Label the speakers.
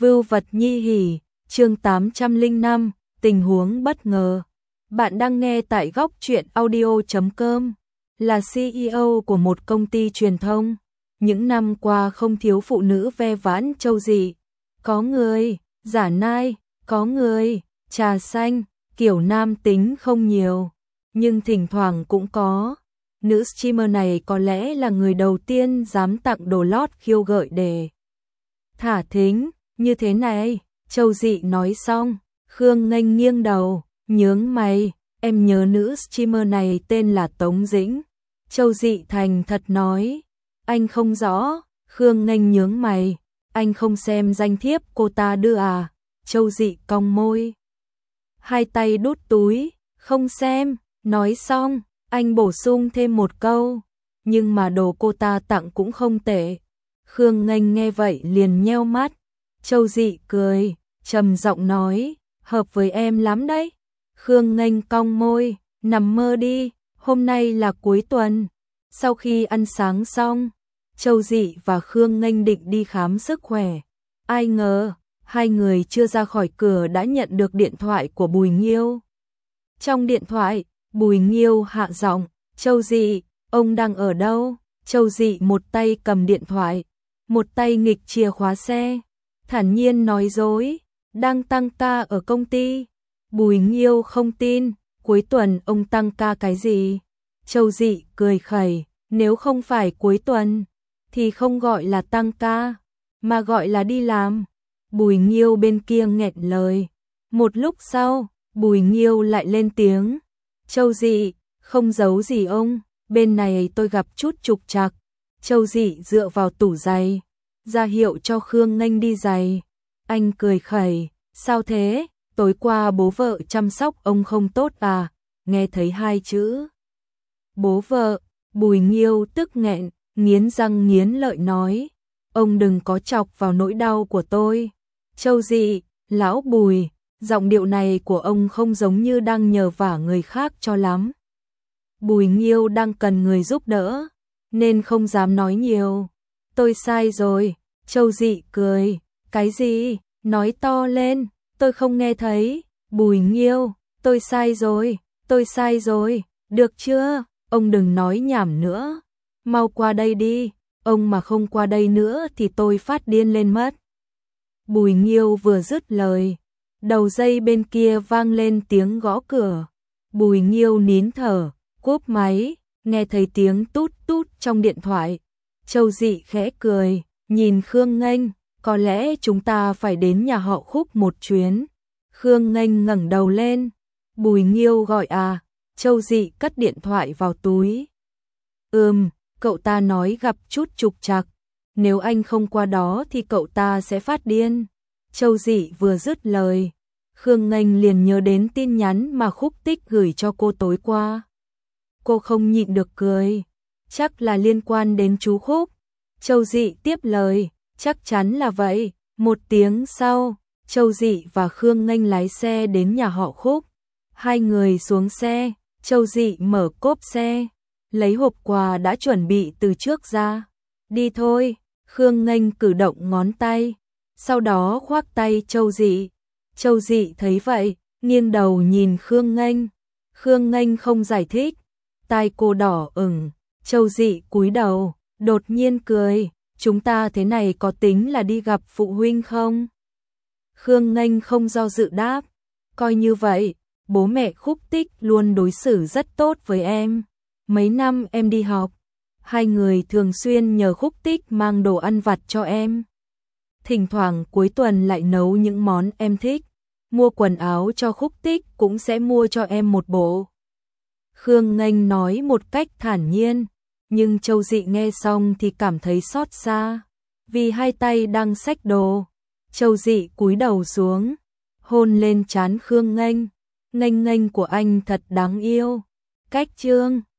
Speaker 1: Vưu vật nhi hỉ, chương 805, tình huống bất ngờ. Bạn đang nghe tại góc truyện audio.com, là CEO của một công ty truyền thông. Những năm qua không thiếu phụ nữ ve vãn trâu dị. Có người, giả nai, có người, trà xanh, kiểu nam tính không nhiều. Nhưng thỉnh thoảng cũng có. Nữ streamer này có lẽ là người đầu tiên dám tặng đồ lót khiêu gợi để thả thính. Như thế này, Châu Dị nói xong, Khương Nghênh nghiêng đầu, nhướng mày, em nhớ nữ streamer này tên là Tống Dĩnh. Châu Dị thành thật nói, anh không rõ. Khương Nghênh nhướng mày, anh không xem danh thiếp cô ta đưa à? Châu Dị cong môi, hai tay đút túi, không xem. Nói xong, anh bổ sung thêm một câu, nhưng mà đồ cô ta tặng cũng không tệ. Khương Nghênh nghe vậy liền nheo mắt. Châu Dị cười, trầm giọng nói, hợp với em lắm đấy. Khương Nghênh cong môi, nằm mơ đi, hôm nay là cuối tuần. Sau khi ăn sáng xong, Châu Dị và Khương Nghênh định đi khám sức khỏe. Ai ngờ, hai người chưa ra khỏi cửa đã nhận được điện thoại của Bùi Nghiêu. Trong điện thoại, Bùi Nghiêu hạ giọng, Châu Dị, ông đang ở đâu? Châu Dị một tay cầm điện thoại, một tay nghịch chìa khóa xe, thản nhiên nói dối, đang tăng ca ở công ty. Bùi Nghiêu không tin, cuối tuần ông tăng ca cái gì? Châu Dị cười khẩy, nếu không phải cuối tuần, thì không gọi là tăng ca, mà gọi là đi làm. Bùi Nghiêu bên kia nghẹn lời. Một lúc sau, Bùi Nghiêu lại lên tiếng, Châu Dị, không giấu gì ông, bên này tôi gặp chút trục trặc. Châu Dị dựa vào tủ giày, ra hiệu cho Khương Nghênh đi giày. Anh cười khẩy, sao thế, tối qua bố vợ chăm sóc ông không tốt à? Nghe thấy hai chữ bố vợ, Bùi Nghiêu tức nghẹn, nghiến răng nghiến lợi nói, ông đừng có chọc vào nỗi đau của tôi. Châu Dị, lão Bùi, giọng điệu này của ông không giống như đang nhờ vả người khác cho lắm. Bùi Nghiêu đang cần người giúp đỡ, nên không dám nói nhiều. Tôi sai rồi. Châu Dị cười, cái gì? Nói to lên, tôi không nghe thấy. Bùi Nghiêu, tôi sai rồi, tôi sai rồi, được chưa? Ông đừng nói nhảm nữa, mau qua đây đi, ông mà không qua đây nữa thì tôi phát điên lên mất. Bùi Nghiêu vừa dứt lời, đầu dây bên kia vang lên tiếng gõ cửa. Bùi Nghiêu nín thở, cúp máy, nghe thấy tiếng tút tút trong điện thoại. Châu Dị khẽ cười, nhìn Khương Nghênh, có lẽ chúng ta phải đến nhà họ Khúc một chuyến. Khương Nghênh ngẩng đầu lên, Bùi Nghiêu gọi à? Châu Dị cất điện thoại vào túi. Cậu ta nói gặp chút trục trặc, nếu anh không qua đó thì cậu ta sẽ phát điên. Châu Dị vừa dứt lời, Khương Nghênh liền nhớ đến tin nhắn mà Khúc Tích gửi cho cô tối qua. Cô không nhịn được cười, chắc là liên quan đến chú Khúc. Châu Dị tiếp lời, chắc chắn là vậy. Một tiếng sau, Châu Dị và Khương Nghênh lái xe đến nhà họ Khúc. Hai người xuống xe, Châu Dị mở cốp xe, lấy hộp quà đã chuẩn bị từ trước ra. Đi thôi. Khương Nghênh cử động ngón tay, sau đó khoác tay Châu Dị. Châu Dị thấy vậy, nghiêng đầu nhìn Khương Nghênh. Khương Nghênh không giải thích, tai cô đỏ ửng. Châu Dị cúi đầu, đột nhiên cười, chúng ta thế này có tính là đi gặp phụ huynh không? Khương Nghênh không do dự đáp, coi như vậy, bố mẹ Khúc Tích luôn đối xử rất tốt với em. Mấy năm em đi học, hai người thường xuyên nhờ Khúc Tích mang đồ ăn vặt cho em. Thỉnh thoảng cuối tuần lại nấu những món em thích, mua quần áo cho Khúc Tích cũng sẽ mua cho em một bộ. Khương Nghênh nói một cách thản nhiên, nhưng Châu Dị nghe xong thì cảm thấy xót xa, vì hai tay đang xách đồ. Châu Dị cúi đầu xuống, hôn lên trán Khương Nghênh. Nghênh nghênh của anh thật đáng yêu. Cách chương